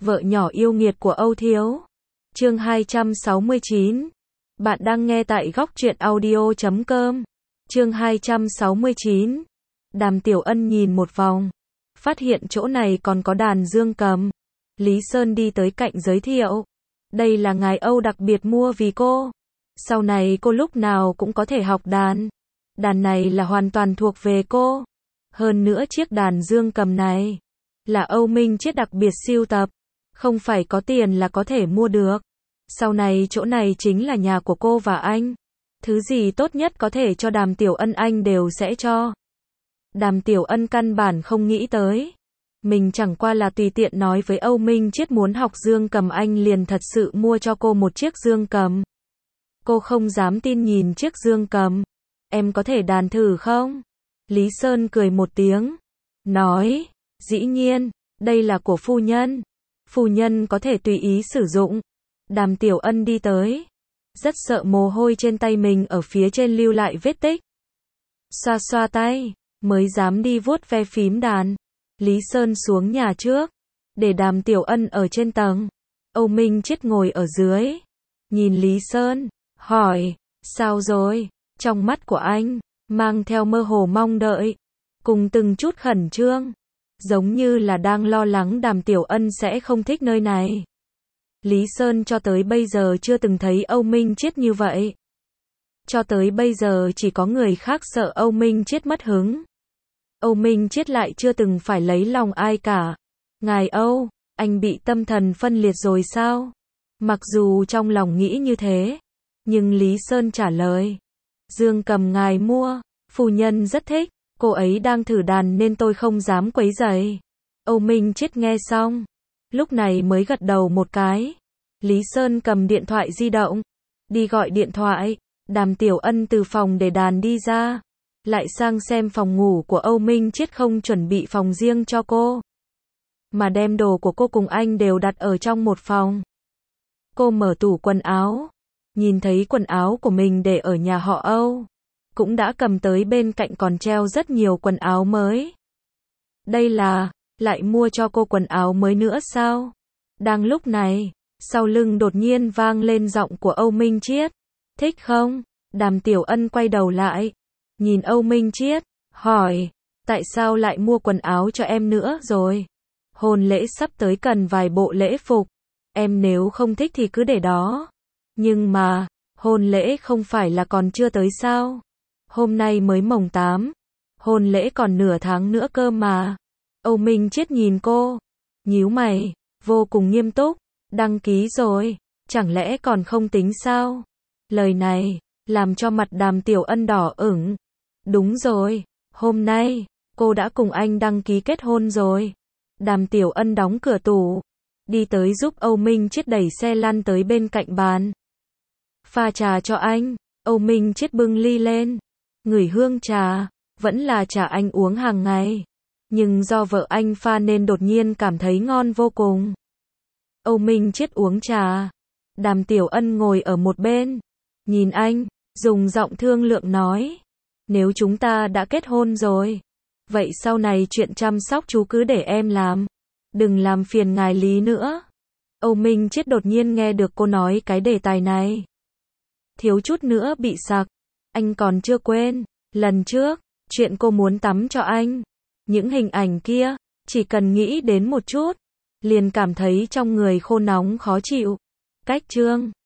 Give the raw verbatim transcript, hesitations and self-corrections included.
Vợ nhỏ yêu nghiệt của Âu Thiếu. Chương hai trăm sáu mươi chín. Bạn đang nghe tại góc truyện audio chấm com. Chương hai trăm sáu mươi chín. Đàm Tiểu Ân nhìn một vòng, phát hiện chỗ này còn có đàn dương cầm. Lý Sơn đi tới cạnh giới thiệu. Đây là ngài Âu đặc biệt mua vì cô. Sau này cô lúc nào cũng có thể học đàn. Đàn này là hoàn toàn thuộc về cô. Hơn nữa chiếc đàn dương cầm này là Âu Minh Chiết đặc biệt sưu tập. Không phải có tiền là có thể mua được. Sau này chỗ này chính là nhà của cô và anh. Thứ gì tốt nhất có thể cho Đàm Tiểu Ân anh đều sẽ cho. Đàm Tiểu Ân căn bản không nghĩ tới. Mình chẳng qua là tùy tiện nói với Âu Minh Chiết muốn học dương cầm, anh liền thật sự mua cho cô một chiếc dương cầm. Cô không dám tin nhìn chiếc dương cầm. Em có thể đàn thử không? Lý Sơn cười một tiếng. Nói, dĩ nhiên, đây là của phu nhân. Phu nhân có thể tùy ý sử dụng. Đàm Tiểu Ân đi tới. Rất sợ mồ hôi trên tay mình ở phía trên lưu lại vết tích. Xoa xoa tay, mới dám đi vuốt ve phím đàn. Lý Sơn xuống nhà trước, để Đàm Tiểu Ân ở trên tầng. Âu Minh Chiết ngồi ở dưới. Nhìn Lý Sơn, hỏi, sao rồi? Trong mắt của anh, mang theo mơ hồ mong đợi, cùng từng chút khẩn trương. Giống như là đang lo lắng Đàm Tiểu Ân sẽ không thích nơi này. Lý Sơn cho tới bây giờ chưa từng thấy Âu Minh Chiết như vậy. Cho tới bây giờ chỉ có người khác sợ Âu Minh Chiết mất hứng. Âu Minh Chiết lại chưa từng phải lấy lòng ai cả. Ngài Âu, anh bị tâm thần phân liệt rồi sao? Mặc dù trong lòng nghĩ như thế, nhưng Lý Sơn trả lời. Dương cầm ngài mua, phu nhân rất thích, cô ấy đang thử đàn nên tôi không dám quấy rầy. Âu Minh Chiết nghe xong, lúc này mới gật đầu một cái. Lý Sơn cầm điện thoại di động, đi gọi điện thoại. Đàm Tiểu Ân từ phòng để đàn đi ra, lại sang xem phòng ngủ của Âu Minh Chiết không chuẩn bị phòng riêng cho cô, mà đem đồ của cô cùng anh đều đặt ở trong một phòng. Cô mở tủ quần áo, nhìn thấy quần áo của mình để ở nhà họ Âu, cũng đã cầm tới bên cạnh còn treo rất nhiều quần áo mới. Đây là, lại mua cho cô quần áo mới nữa sao? Đang lúc này, sau lưng đột nhiên vang lên giọng của Âu Minh Chiết. Thích không? Đàm Tiểu Ân quay đầu lại, nhìn Âu Minh Chiết, hỏi, tại sao lại mua quần áo cho em nữa rồi? Hôn lễ sắp tới cần vài bộ lễ phục, em nếu không thích thì cứ để đó. Nhưng mà, hôn lễ không phải là còn chưa tới sao? Hôm nay mới mồng tám, hôn lễ còn nửa tháng nữa cơ mà. Âu Minh Chiết nhìn cô, nhíu mày, vô cùng nghiêm túc, đăng ký rồi, chẳng lẽ còn không tính sao? Lời này, làm cho mặt Đàm Tiểu Ân đỏ ửng. Đúng rồi, hôm nay, cô đã cùng anh đăng ký kết hôn rồi. Đàm Tiểu Ân đóng cửa tủ, đi tới giúp Âu Minh Chiết đẩy xe lăn tới bên cạnh bàn. Pha trà cho anh. Âu Minh Chiết bưng ly lên, ngửi hương trà, vẫn là trà anh uống hàng ngày. Nhưng do vợ anh pha nên đột nhiên cảm thấy ngon vô cùng. Âu Minh Chiết uống trà. Đàm Tiểu Ân ngồi ở một bên, nhìn anh, dùng giọng thương lượng nói. Nếu chúng ta đã kết hôn rồi, vậy sau này chuyện chăm sóc chú cứ để em làm. Đừng làm phiền ngài Lý nữa. Âu Minh Chiết đột nhiên nghe được cô nói cái đề tài này, thiếu chút nữa bị sặc. Anh còn chưa quên, lần trước, chuyện cô muốn tắm cho anh. Những hình ảnh kia, chỉ cần nghĩ đến một chút, liền cảm thấy trong người khô nóng khó chịu. Cách chương